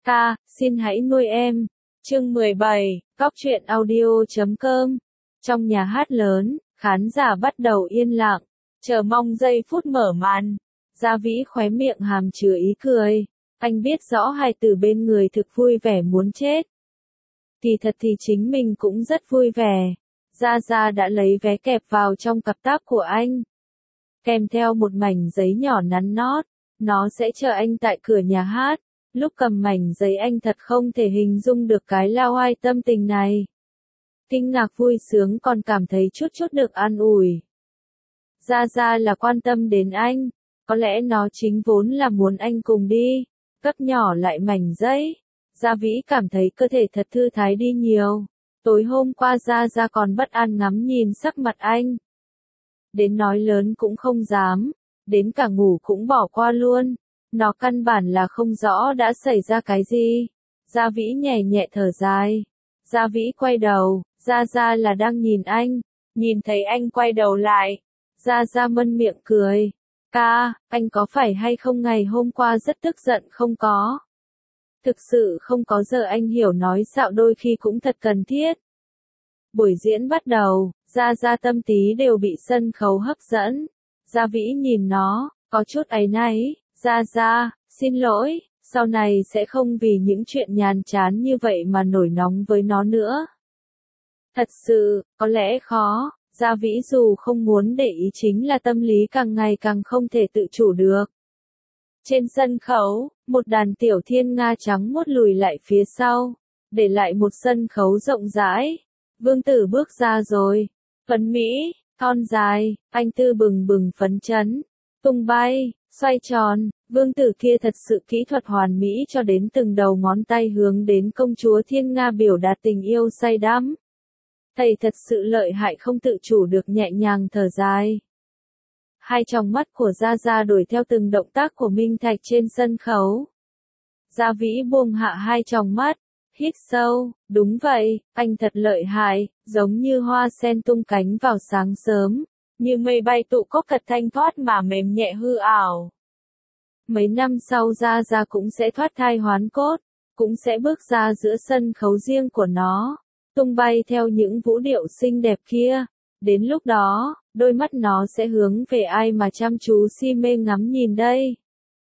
Ca, xin hãy nuôi em. Chương 17, Cóc truyện audio.com. Trong nhà hát lớn, khán giả bắt đầu yên lặng, chờ mong giây phút mở màn. Gia Vĩ khóe miệng hàm chứa ý cười. Anh biết rõ hai từ bên người thực vui vẻ muốn chết. Kỳ thật thì chính mình cũng rất vui vẻ. Gia Gia đã lấy vé kẹp vào trong cặp táp của anh. Kèm theo một mảnh giấy nhỏ nắn nót. Nó sẽ chờ anh tại cửa nhà hát. Lúc cầm mảnh giấy anh thật không thể hình dung được cái lao oai tâm tình này. Kinh ngạc vui sướng còn cảm thấy chút được an ủi. Gia Gia là quan tâm đến anh. Có lẽ nó chính vốn là muốn anh cùng đi. Cất nhỏ lại mảnh giấy. Gia Vĩ cảm thấy cơ thể thật thư thái đi nhiều. Tối hôm qua Gia Gia còn bất an ngắm nhìn sắc mặt anh. Đến nói lớn cũng không dám. Đến cả ngủ cũng bỏ qua luôn. Nó căn bản là không rõ đã xảy ra cái gì. Gia Vĩ nhẹ nhẹ thở dài. Gia Vĩ quay đầu, Gia Gia là đang nhìn anh. Nhìn thấy anh quay đầu lại. Gia Gia mân miệng cười. Ca, anh có phải hay không ngày hôm qua rất tức giận không có? Thực sự không có giờ anh hiểu nói dạo đôi khi cũng thật cần thiết. Buổi diễn bắt đầu, Gia Gia tâm tí đều bị sân khấu hấp dẫn. Gia Vĩ nhìn nó, có chút áy náy. Gia Gia, xin lỗi, sau này sẽ không vì những chuyện nhàm chán như vậy mà nổi nóng với nó nữa. Thật sự, có lẽ khó, Gia Vĩ dù không muốn để ý chính là tâm lý càng ngày càng không thể tự chủ được. Trên sân khấu, một đàn tiểu thiên nga trắng muốt lùi lại phía sau, để lại một sân khấu rộng rãi. Vương Tử bước ra rồi, phấn mỹ, thon dài, anh tư bừng bừng phấn chấn, tung bay, xoay tròn, vương tử kia thật sự kỹ thuật hoàn mỹ cho đến từng đầu ngón tay hướng đến công chúa thiên nga biểu đạt tình yêu say đắm. Thầy thật sự lợi hại không tự chủ được nhẹ nhàng thở dài. Hai tròng mắt của Gia Gia đuổi theo từng động tác của Minh Thạch trên sân khấu. Gia Vĩ buông hạ hai tròng mắt, hít sâu, đúng vậy, anh thật lợi hại, giống như hoa sen tung cánh vào sáng sớm. Như mây bay tụ cốc thật thanh thoát mà mềm nhẹ hư ảo. Mấy năm sau Gia Gia cũng sẽ thoát thai hoán cốt, cũng sẽ bước ra giữa sân khấu riêng của nó, tung bay theo những vũ điệu xinh đẹp kia. Đến lúc đó, đôi mắt nó sẽ hướng về ai mà chăm chú si mê ngắm nhìn đây.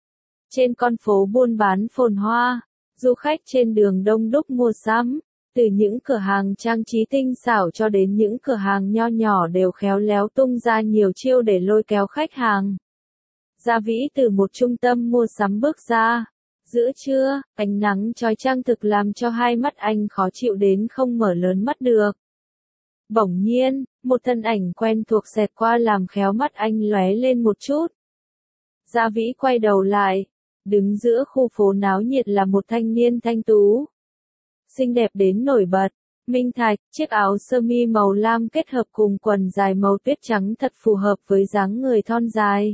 Trên con phố buôn bán phồn hoa, du khách trên đường đông đúc mua sắm. Từ những cửa hàng trang trí tinh xảo cho đến những cửa hàng nho nhỏ đều khéo léo tung ra nhiều chiêu để lôi kéo khách hàng. Gia Vĩ từ một trung tâm mua sắm bước ra. Giữa trưa, ánh nắng chói chang thực làm cho hai mắt anh khó chịu đến không mở lớn mắt được. Bỗng nhiên, một thân ảnh quen thuộc xẹt qua làm khéo mắt anh lóe lên một chút. Gia Vĩ quay đầu lại. Đứng giữa khu phố náo nhiệt là một thanh niên thanh tú. Xinh đẹp đến nổi bật. Minh Thạch, chiếc áo sơ mi màu lam kết hợp cùng quần dài màu tuyết trắng thật phù hợp với dáng người thon dài.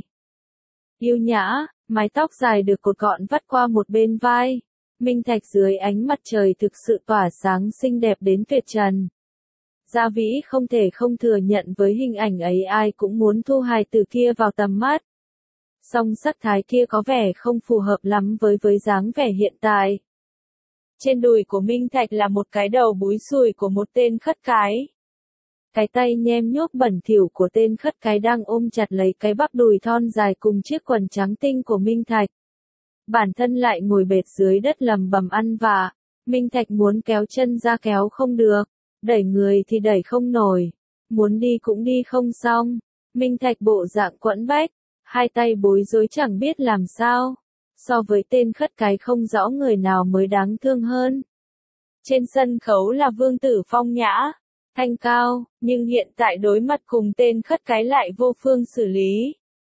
Yêu nhã, mái tóc dài được cột gọn vắt qua một bên vai. Minh Thạch dưới ánh mặt trời thực sự tỏa sáng xinh đẹp đến tuyệt trần. Gia Vĩ không thể không thừa nhận với hình ảnh ấy ai cũng muốn thu hài tử kia vào tầm mắt. Song sắc thái kia có vẻ không phù hợp lắm với dáng vẻ hiện tại. Trên đùi của Minh Thạch là một cái đầu búi xùi của một tên khất cái. Cái tay nhem nhuốc bẩn thỉu của tên khất cái đang ôm chặt lấy cái bắp đùi thon dài cùng chiếc quần trắng tinh của Minh Thạch. Bản thân lại ngồi bệt dưới đất lầm bầm ăn vạ. Minh Thạch muốn kéo chân ra kéo không được, đẩy người thì đẩy không nổi, muốn đi cũng đi không xong. Minh Thạch bộ dạng quẫn bách, hai tay bối rối chẳng biết làm sao. So với tên khất cái không rõ người nào mới đáng thương hơn. Trên sân khấu là Vương Tử phong nhã, thanh cao, nhưng hiện tại đối mặt cùng tên khất cái lại vô phương xử lý.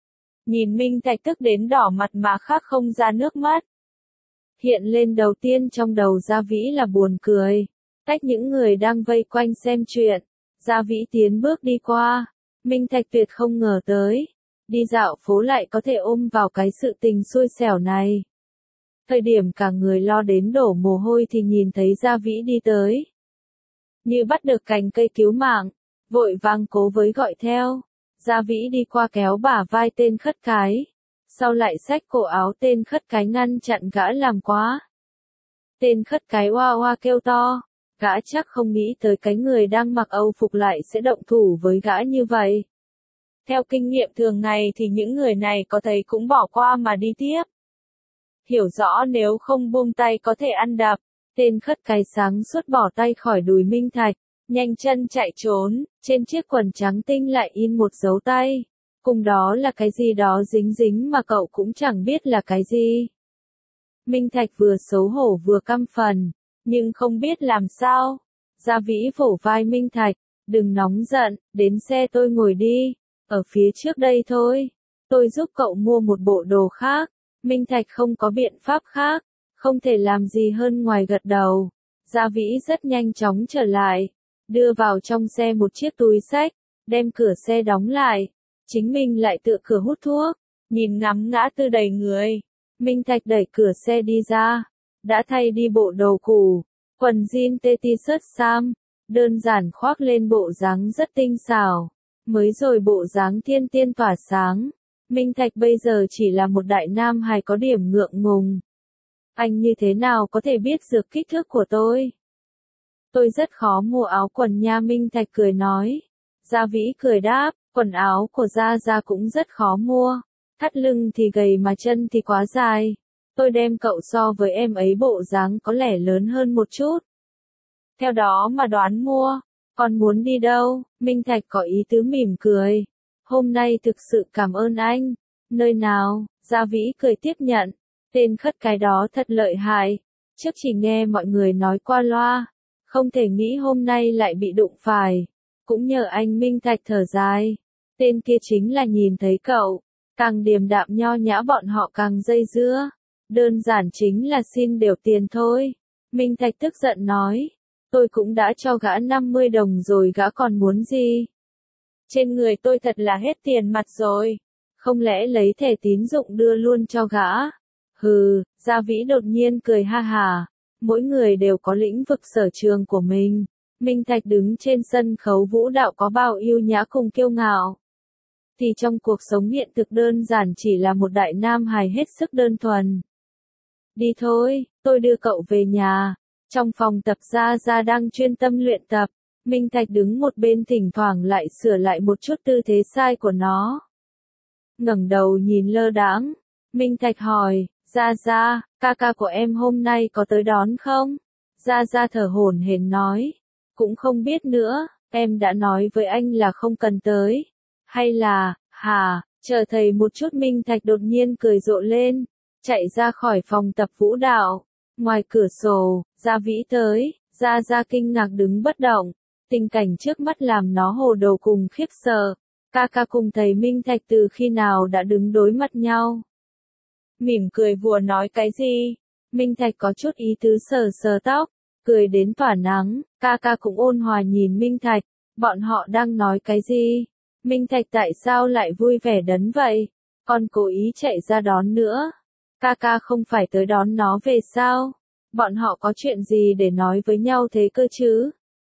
Nhìn Minh Thạch tức đến đỏ mặt mà khắc không ra nước mắt. Hiện lên đầu tiên trong đầu Gia Vĩ là buồn cười. Tách những người đang vây quanh xem chuyện. Gia Vĩ tiến bước đi qua. Minh Thạch tuyệt không ngờ tới. Đi dạo phố lại có thể ôm vào cái sự tình xui xẻo này. Thời điểm cả người lo đến đổ mồ hôi thì nhìn thấy Gia Vĩ đi tới. Như bắt được cành cây cứu mạng, vội vàng cố với gọi theo. Gia Vĩ đi qua kéo bả vai tên khất cái. Sau lại xách cổ áo tên khất cái ngăn chặn gã làm quá. Tên khất cái oa oa kêu to. Gã chắc không nghĩ tới cái người đang mặc Âu phục lại sẽ động thủ với gã như vậy. Theo kinh nghiệm thường ngày thì những người này có thấy cũng bỏ qua mà đi tiếp. Hiểu rõ nếu không buông tay có thể ăn đập. Tên khất cái sáng suốt bỏ tay khỏi đùi Minh Thạch, nhanh chân chạy trốn, trên chiếc quần trắng tinh lại in một dấu tay. Cùng đó là cái gì đó dính dính mà cậu cũng chẳng biết là cái gì. Minh Thạch vừa xấu hổ vừa căm phẫn, nhưng không biết làm sao. Gia Vĩ vỗ vai Minh Thạch, đừng nóng giận, đến xe tôi ngồi đi, ở phía trước đây thôi. Tôi giúp cậu mua một bộ đồ khác. Minh Thạch không có biện pháp khác, không thể làm gì hơn ngoài gật đầu. Gia Vĩ rất nhanh chóng trở lại, đưa vào trong xe một chiếc túi xách, đem cửa xe đóng lại. Chính mình lại tựa cửa hút thuốc, nhìn ngắm ngã tư đầy người. Minh Thạch đẩy cửa xe đi ra, đã thay đi bộ đồ cũ, quần jean tê t-shirt sam, đơn giản khoác lên bộ dáng rất tinh xảo, mới rồi bộ dáng thiên tiên tỏa sáng. Minh Thạch bây giờ chỉ là một đại nam hài có điểm ngượng ngùng. Anh như thế nào có thể biết được kích thước của tôi? Tôi rất khó mua áo quần nha, Minh Thạch cười nói. Gia Vĩ cười đáp, quần áo của Gia Gia cũng rất khó mua. Thắt lưng thì gầy mà chân thì quá dài. Tôi đem cậu so với em ấy bộ dáng có lẽ lớn hơn một chút. Theo đó mà đoán mua. Còn muốn đi đâu? Minh Thạch có ý tứ mỉm cười. Hôm nay thực sự cảm ơn anh. Nơi nào? Gia Vĩ cười tiếp nhận. Tên khất cái đó thật lợi hại. Trước chỉ nghe mọi người nói qua loa. Không thể nghĩ hôm nay lại bị đụng phải. Cũng nhờ anh. Minh Thạch thở dài. Tên kia chính là nhìn thấy cậu. Càng điềm đạm nho nhã bọn họ càng dây dưa. Đơn giản chính là xin đều tiền thôi. Minh Thạch tức giận nói. Tôi cũng đã cho gã 50 đồng rồi, gã còn muốn gì? Trên người tôi thật là hết tiền mặt rồi. Không lẽ lấy thẻ tín dụng đưa luôn cho gã? Hừ, Gia Vĩ đột nhiên cười ha hà. Mỗi người đều có lĩnh vực sở trường của mình. Minh Thạch đứng trên sân khấu vũ đạo có bao yêu nhã cùng kiêu ngạo. Thì trong cuộc sống hiện thực đơn giản chỉ là một đại nam hài hết sức đơn thuần. Đi thôi, tôi đưa cậu về nhà. Trong phòng tập Gia Gia đang chuyên tâm luyện tập. Minh Thạch đứng một bên thỉnh thoảng lại sửa lại một chút tư thế sai của nó. Ngẩng đầu nhìn lơ đãng, Minh Thạch hỏi, Gia Gia, ca ca của em hôm nay có tới đón không? Gia Gia thở hổn hển nói, cũng không biết nữa, em đã nói với anh là không cần tới. Hay là, chờ thầy một chút. Minh Thạch đột nhiên cười rộ lên, chạy ra khỏi phòng tập vũ đạo. Ngoài cửa sổ, Gia Vĩ tới, Gia Gia kinh ngạc đứng bất động. Tình cảnh trước mắt làm nó hồ đồ cùng khiếp sợ. Ca ca cùng thầy Minh Thạch từ khi nào đã đứng đối mặt nhau? Mỉm cười vừa nói cái gì? Minh Thạch có chút ý tứ sờ sờ tóc, cười đến tỏa nắng. Ca ca cũng ôn hòa nhìn Minh Thạch. Bọn họ đang nói cái gì? Minh Thạch tại sao lại vui vẻ đến vậy? Còn cố ý chạy ra đón nữa. Ca ca không phải tới đón nó về sao? Bọn họ có chuyện gì để nói với nhau thế cơ chứ?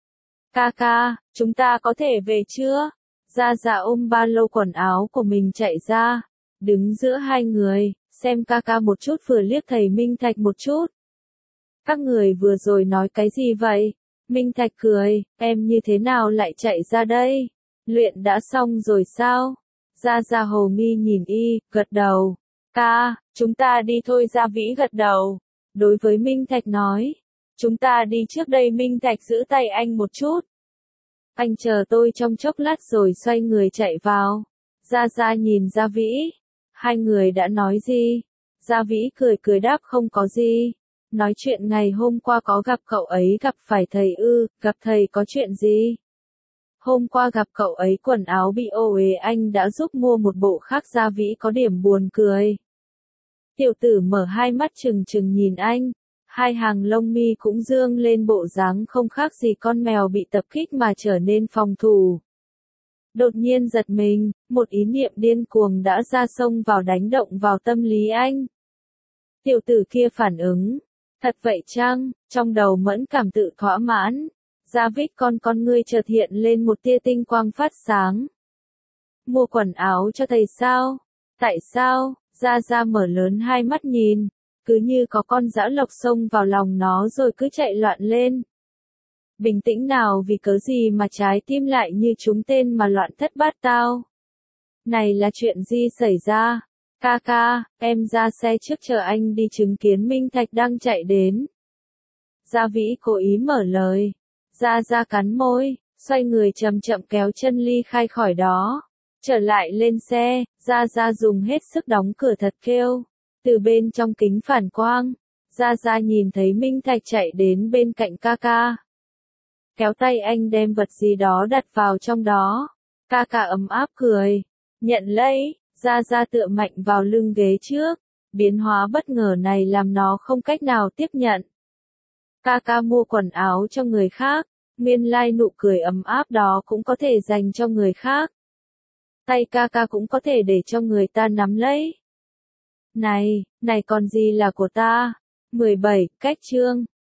Ca ca, chúng ta có thể về chưa? Gia Gia ôm ba lô quần áo của mình chạy ra, đứng giữa hai người, xem ca ca một chút vừa liếc thầy Minh Thạch một chút. Các người vừa rồi nói cái gì vậy? Minh Thạch cười, em như thế nào lại chạy ra đây? Luyện đã xong rồi sao? Gia Gia hồ nghi nhìn y, gật đầu. Ca, chúng ta đi thôi. Gia Vĩ gật đầu. Đối với Minh Thạch nói, chúng ta đi trước đây. Minh Thạch giữ tay anh một chút. Anh chờ tôi trong chốc lát rồi xoay người chạy vào. Gia Gia nhìn Gia Vĩ. Hai người đã nói gì? Gia Vĩ cười cười đáp không có gì. Nói chuyện ngày hôm qua có gặp cậu ấy. Gặp phải thầy ư? Gặp thầy có chuyện gì? Hôm qua gặp cậu ấy quần áo bị ô uế, anh đã giúp mua một bộ khác. Gia Vĩ có điểm buồn cười. Tiểu tử mở hai mắt trừng trừng nhìn anh. Hai hàng lông mi cũng dương lên bộ dáng không khác gì con mèo bị tập kích mà trở nên phòng thủ. Đột nhiên giật mình, một ý niệm điên cuồng đã ra xông vào đánh động vào tâm lý anh. Tiểu tử kia phản ứng. Thật vậy chăng? Trong đầu mẫn cảm tự thỏa mãn. Gia Vích con ngươi chợt hiện lên một tia tinh quang phát sáng. Mua quần áo cho thầy sao? Tại sao? Gia Gia mở lớn hai mắt nhìn. cứ như có con dã lộc xông vào lòng nó rồi cứ chạy loạn lên. Bình tĩnh nào, vì cớ gì mà trái tim lại như trúng tên mà loạn thất bát tao. Này là chuyện gì xảy ra? Ca ca, em ra xe trước chờ anh đi, chứng kiến Minh Thạch đang chạy đến. Gia Vĩ cố ý mở lời. Gia Gia cắn môi, xoay người chậm chậm kéo chân ly khai khỏi đó. Trở lại lên xe, Gia Gia dùng hết sức đóng cửa thật kêu. Từ bên trong kính phản quang, Gia Gia nhìn thấy Minh Thạch chạy đến bên cạnh ca ca. Kéo tay anh đem vật gì đó đặt vào trong đó. Ca ca ấm áp cười. Nhận lấy, Gia Gia tựa mạnh vào lưng ghế trước. Biến hóa bất ngờ này làm nó không cách nào tiếp nhận. Ca ca mua quần áo cho người khác, nguyên lai nụ cười ấm áp đó cũng có thể dành cho người khác. Tay ca ca cũng có thể để cho người ta nắm lấy. Này còn gì là của ta? 17, cách chương